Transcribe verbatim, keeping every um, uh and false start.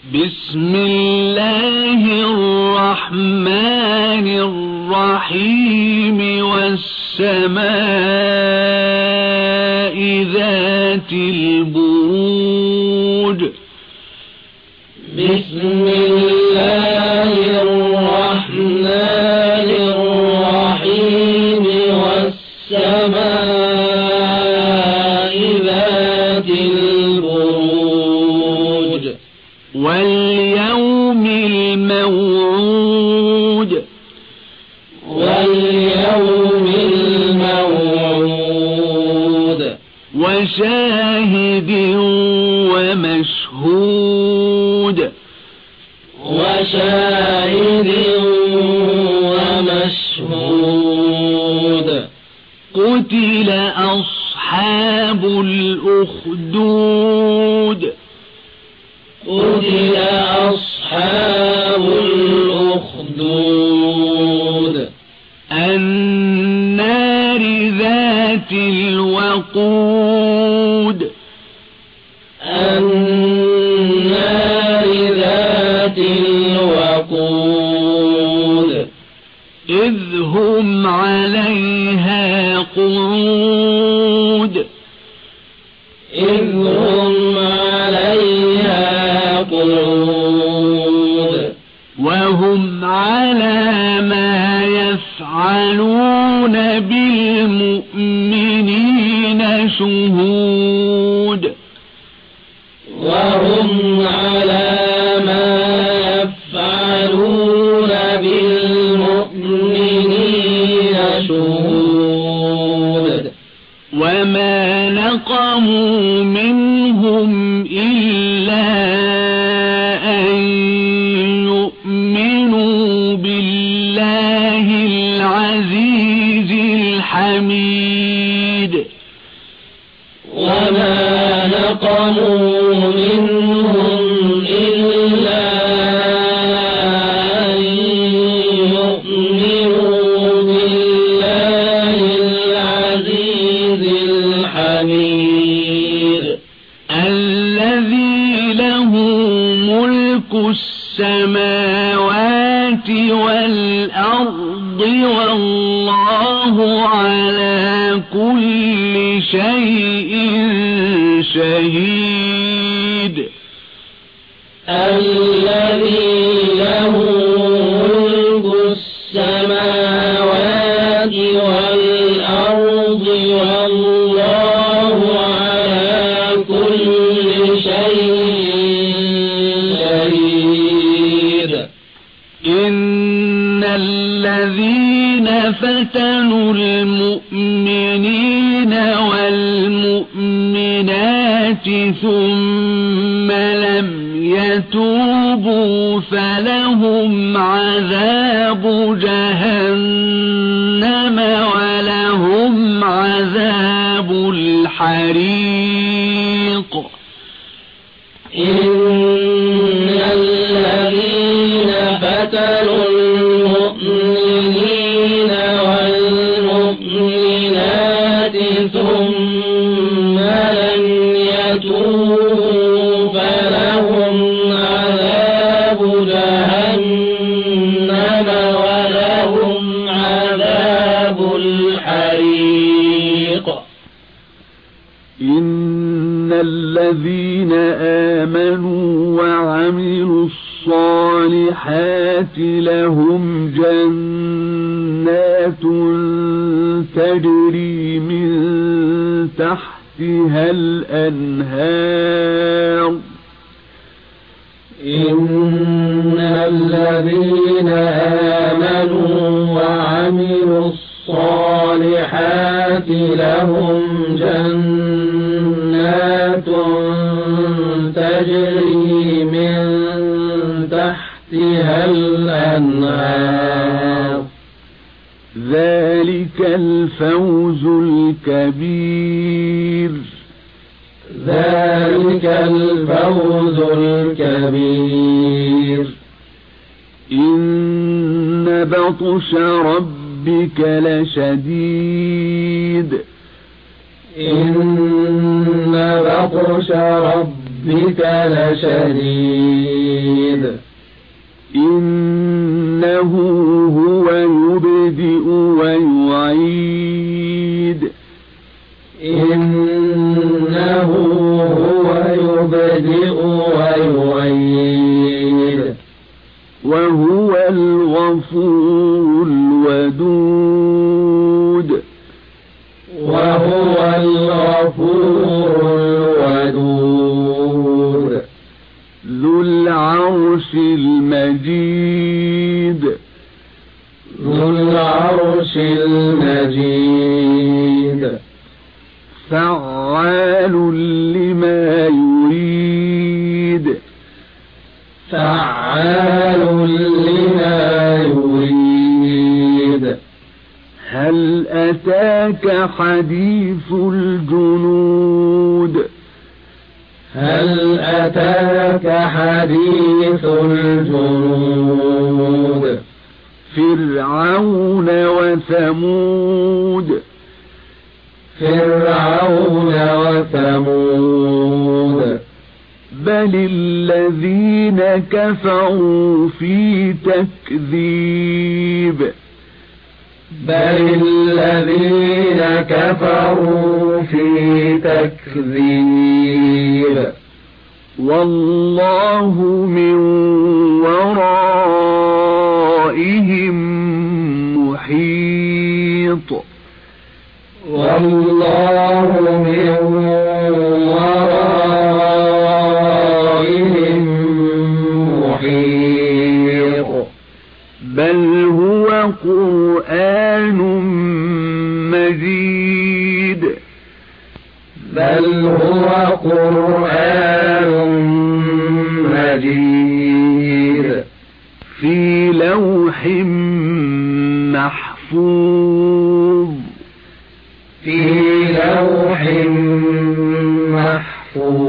بسم الله الرحمن الرحيم والسماء ذات البروج بسم الله الرحمن الرحيم والسماء ذات البروج واليوم الموعود واليوم الموعود وشاهد ومشهود وشاهد ومشهود قتل أصحاب الأخدود قتل أصحاب الأخدود النار ذات الوقود النار ذات الوقود إذ هم عليها قعود إذ هم عليها قعود وهم على ما يفعلون بالمؤمنين شهود وهم على ما يفعلون بالمؤمنين شهود وما نقموا منهم إلا أن يؤمنوا بالله العزيز الحميد وما نقموا منهم إلا أن يؤمنوا بالله العزيز الحميد الذي له ملك السماوات والأرض والله على كل شيء شهيد الذي له ملك السماوات والأرض والله على كل شيء شهيد إن الذين فتنوا المؤمنين والمؤمنات ثم لم يتوبوا فلهم عذاب جهنم ولهم عذاب الحريق إن الذين فتنوا المؤمنين والمؤمنات ثم لم يتوبوا فلهم عذاب جهنم ولهم عذاب الحريق إن الذين آمنوا وعملوا الصالحات لهم جنات تجري من تحتها الأنهار إن الذين آمنوا وعملوا الصالحات لهم جنات تجري من تحتها الأنهار ذلك الفوز الكبير ذلك الفوز الكبير إن بطش ربك لشديد إن بطش ربك لشديد إنه هو يبدئ ويعيد إنه هو يبدئ ويعيد وهو الغفور الودود وهو الغفور الودود ذو العرش المجيد ذو العرش المجيد فعال لما يريد فعال لما يريد هل أتاك حديث الجنود هل أتاك حديث الجنود فرعون وثمود فرعون وثمود بل الذين كفروا في تكذيب بل الذين كفروا في تكذيب والله من ورائهم محيط والله من ورائهم محيط بل هو قرآن مجيد بل هو قرآن مجيد في لوح محفوظ في لوح محفوظ